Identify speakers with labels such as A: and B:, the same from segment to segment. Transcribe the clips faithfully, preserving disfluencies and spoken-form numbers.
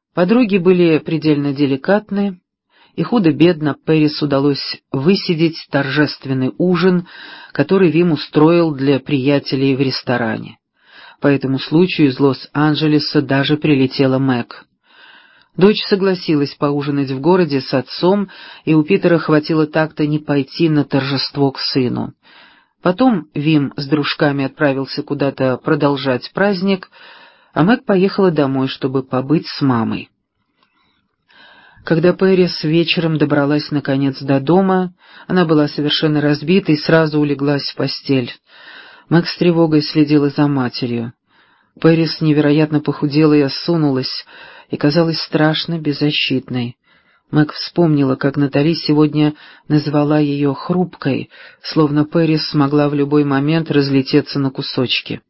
A: Подруги были предельно деликатны, и худо-бедно Пэрис удалось высидеть торжественный ужин, который Вим устроил для приятелей в ресторане. По этому случаю из Лос-Анджелеса даже прилетела Мэг. Дочь согласилась поужинать в городе с отцом, и у Питера хватило так-то не пойти на торжество к сыну. Потом Вим с дружками отправился куда-то продолжать праздник, а Мэг поехала домой, чтобы побыть с мамой. Когда Пэрис вечером добралась наконец до дома, она была совершенно разбита и сразу улеглась в постель. Мэг с тревогой следила за матерью. Пэрис невероятно похудела и осунулась, и казалась страшно беззащитной. Мэг вспомнила, как Натали сегодня назвала ее хрупкой, словно Пэрис смогла в любой момент разлететься на кусочки.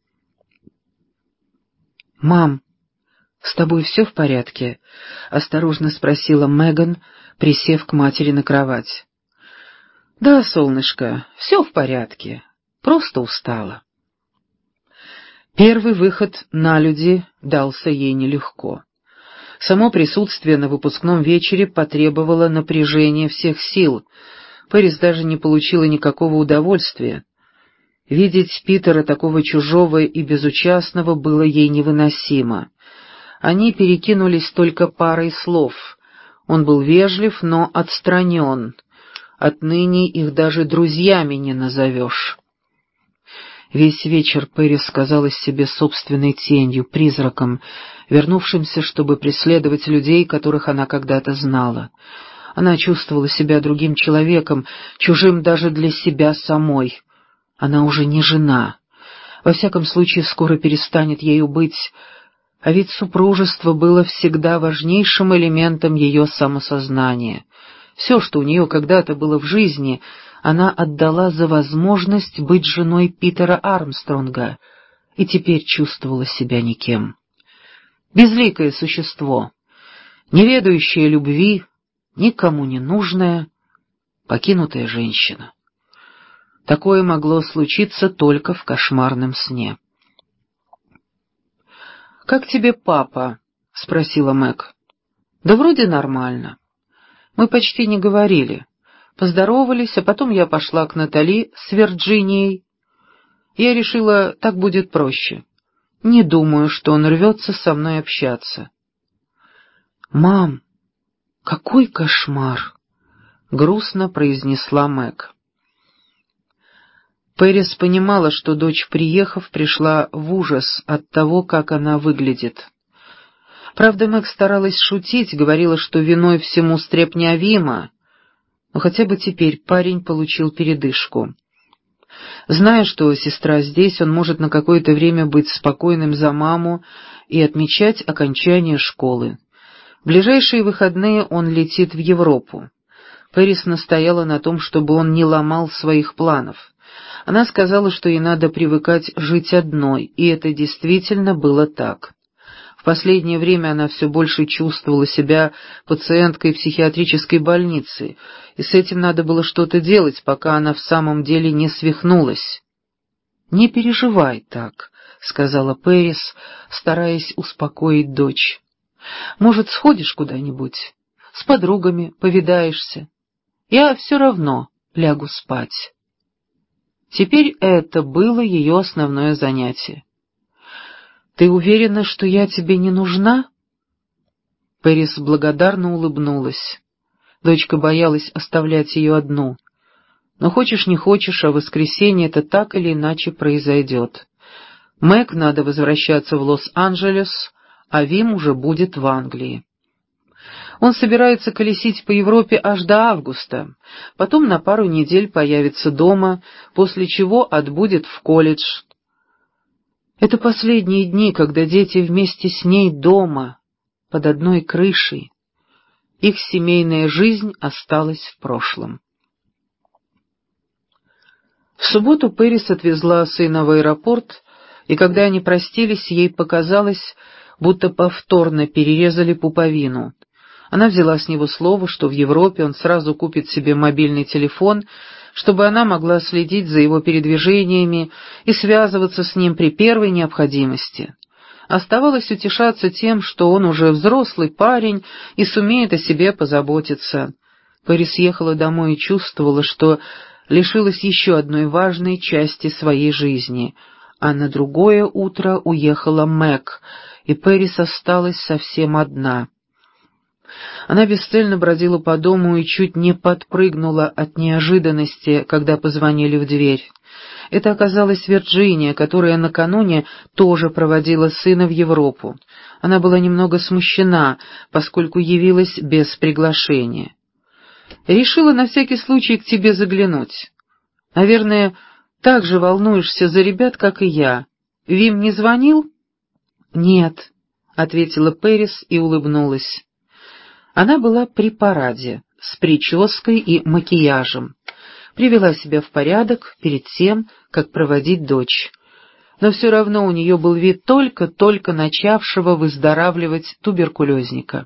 A: «Мам, с тобой все в порядке?» — осторожно спросила Меган, присев к матери на кровать. «Да, солнышко, все в порядке, просто устала». Первый выход на люди дался ей нелегко. Само присутствие на выпускном вечере потребовало напряжения всех сил. Пэрис даже не получила никакого удовольствия. Видеть Питера такого чужого и безучастного было ей невыносимо. Они перекинулись только парой слов. Он был вежлив, но отстранен. Отныне их даже друзьями не назовешь. Весь вечер Пэрис казалась себе собственной тенью, призраком, вернувшимся, чтобы преследовать людей, которых она когда-то знала. Она чувствовала себя другим человеком, чужим даже для себя самой. Она уже не жена. Во всяком случае, скоро перестанет ею быть, а ведь супружество было всегда важнейшим элементом ее самосознания. Все, что у нее когда-то было в жизни, она отдала за возможность быть женой Питера Армстронга, и теперь чувствовала себя никем. Безликое существо, не ведающее любви, никому не нужная, покинутая женщина. Такое могло случиться только в кошмарном сне. «Как тебе папа?» — спросила Мэг. «Да вроде нормально. Мы почти не говорили. Поздоровались, а потом я пошла к Натали с Вирджинией. Я решила, так будет проще. Не думаю, что он рвется со мной общаться». «Мам, какой кошмар!» — грустно произнесла Мэг. Пэрис понимала, что дочь, приехав, пришла в ужас от того, как она выглядит. Правда, Мэг старалась шутить, говорила, что виной всему стряпня Вима, но хотя бы теперь парень получил передышку. Зная, что сестра здесь, он может на какое-то время быть спокойным за маму и отмечать окончание школы. В ближайшие выходные он летит в Европу. Пэрис настояла на том, чтобы он не ломал своих планов. Она сказала, что ей надо привыкать жить одной, и это действительно было так. В последнее время она все больше чувствовала себя пациенткой психиатрической больницы, и с этим надо было что-то делать, пока она в самом деле не свихнулась. «Не переживай так», — сказала Пэрис, стараясь успокоить дочь. «Может, сходишь куда-нибудь? С подругами повидаешься? Я все равно лягу спать». Теперь это было ее основное занятие. «Ты уверена, что я тебе не нужна?» Пэрис благодарно улыбнулась. Дочка боялась оставлять ее одну. Но хочешь не хочешь, а в воскресенье это так или иначе произойдет. Мэг надо возвращаться в Лос-Анджелес, а Вим уже будет в Англии. Он собирается колесить по Европе аж до августа, потом на пару недель появится дома, после чего отбудет в колледж. Это последние дни, когда дети вместе с ней дома, под одной крышей. Их семейная жизнь осталась в прошлом. В субботу Пэрис отвезла сына в аэропорт, и когда они простились, ей показалось, будто повторно перерезали пуповину. Она взяла с него слово, что в Европе он сразу купит себе мобильный телефон, чтобы она могла следить за его передвижениями и связываться с ним при первой необходимости. Оставалось утешаться тем, что он уже взрослый парень и сумеет о себе позаботиться. Пэрис ехала домой и чувствовала, что лишилась еще одной важной части своей жизни, а на другое утро уехала Мэг, и Пэрис осталась совсем одна. Она бесцельно бродила по дому и чуть не подпрыгнула от неожиданности, когда позвонили в дверь. Это оказалась Вирджиния, которая накануне тоже проводила сына в Европу. Она была немного смущена, поскольку явилась без приглашения. «Решила на всякий случай к тебе заглянуть. Наверное, так же волнуешься за ребят, как и я. Вим не звонил?» «Нет», — ответила Пэрис и улыбнулась. Она была при параде, с прической и макияжем. Привела себя в порядок перед тем, как проводить дочь. Но все равно у нее был вид только-только начавшего выздоравливать туберкулезника.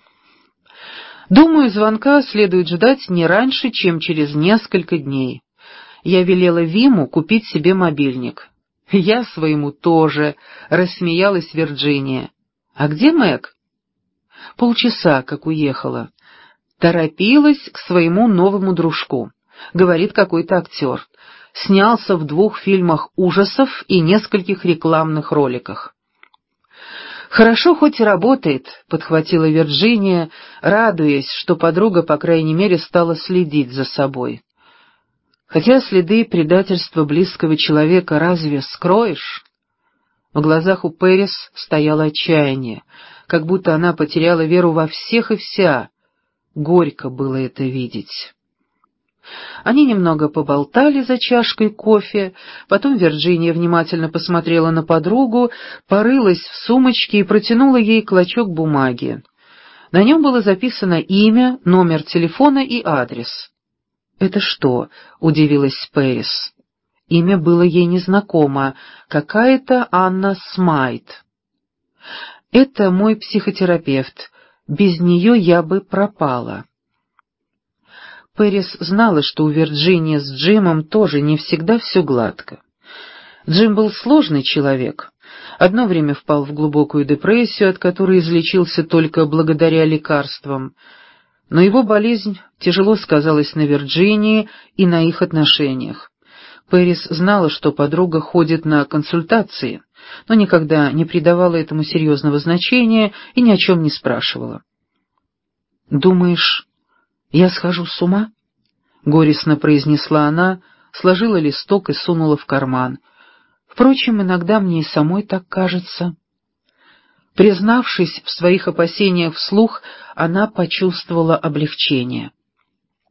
A: «Думаю, звонка следует ждать не раньше, чем через несколько дней. Я велела Виму купить себе мобильник». «Я своему тоже», — рассмеялась Вирджиния. «А где Мэг?» «Полчаса, как уехала. Торопилась к своему новому дружку. Говорит, какой-то актер. Снялся в двух фильмах ужасов и нескольких рекламных роликах». «Хорошо, хоть и работает», — подхватила Вирджиния, радуясь, что подруга, по крайней мере, стала следить за собой. «Хотя следы предательства близкого человека разве скроешь?» В глазах у Пэрис стояло отчаяние, как будто она потеряла веру во всех и вся. Горько было это видеть. Они немного поболтали за чашкой кофе, потом Вирджиния внимательно посмотрела на подругу, порылась в сумочке и протянула ей клочок бумаги. На нем было записано имя, номер телефона и адрес. «Это что?» — удивилась Пэрис. Имя было ей незнакомо, какая-то Анна Смайт. «Это мой психотерапевт. Без нее я бы пропала». Пэрис знала, что у Вирджинии с Джимом тоже не всегда все гладко. Джим был сложный человек. Одно время впал в глубокую депрессию, от которой излечился только благодаря лекарствам. Но его болезнь тяжело сказалась на Вирджинии и на их отношениях. Пэрис знала, что подруга ходит на консультации, но никогда не придавала этому серьезного значения и ни о чем не спрашивала. «Думаешь, я схожу с ума?» — горестно произнесла она, сложила листок и сунула в карман. «Впрочем, иногда мне и самой так кажется». Признавшись в своих опасениях вслух, она почувствовала облегчение.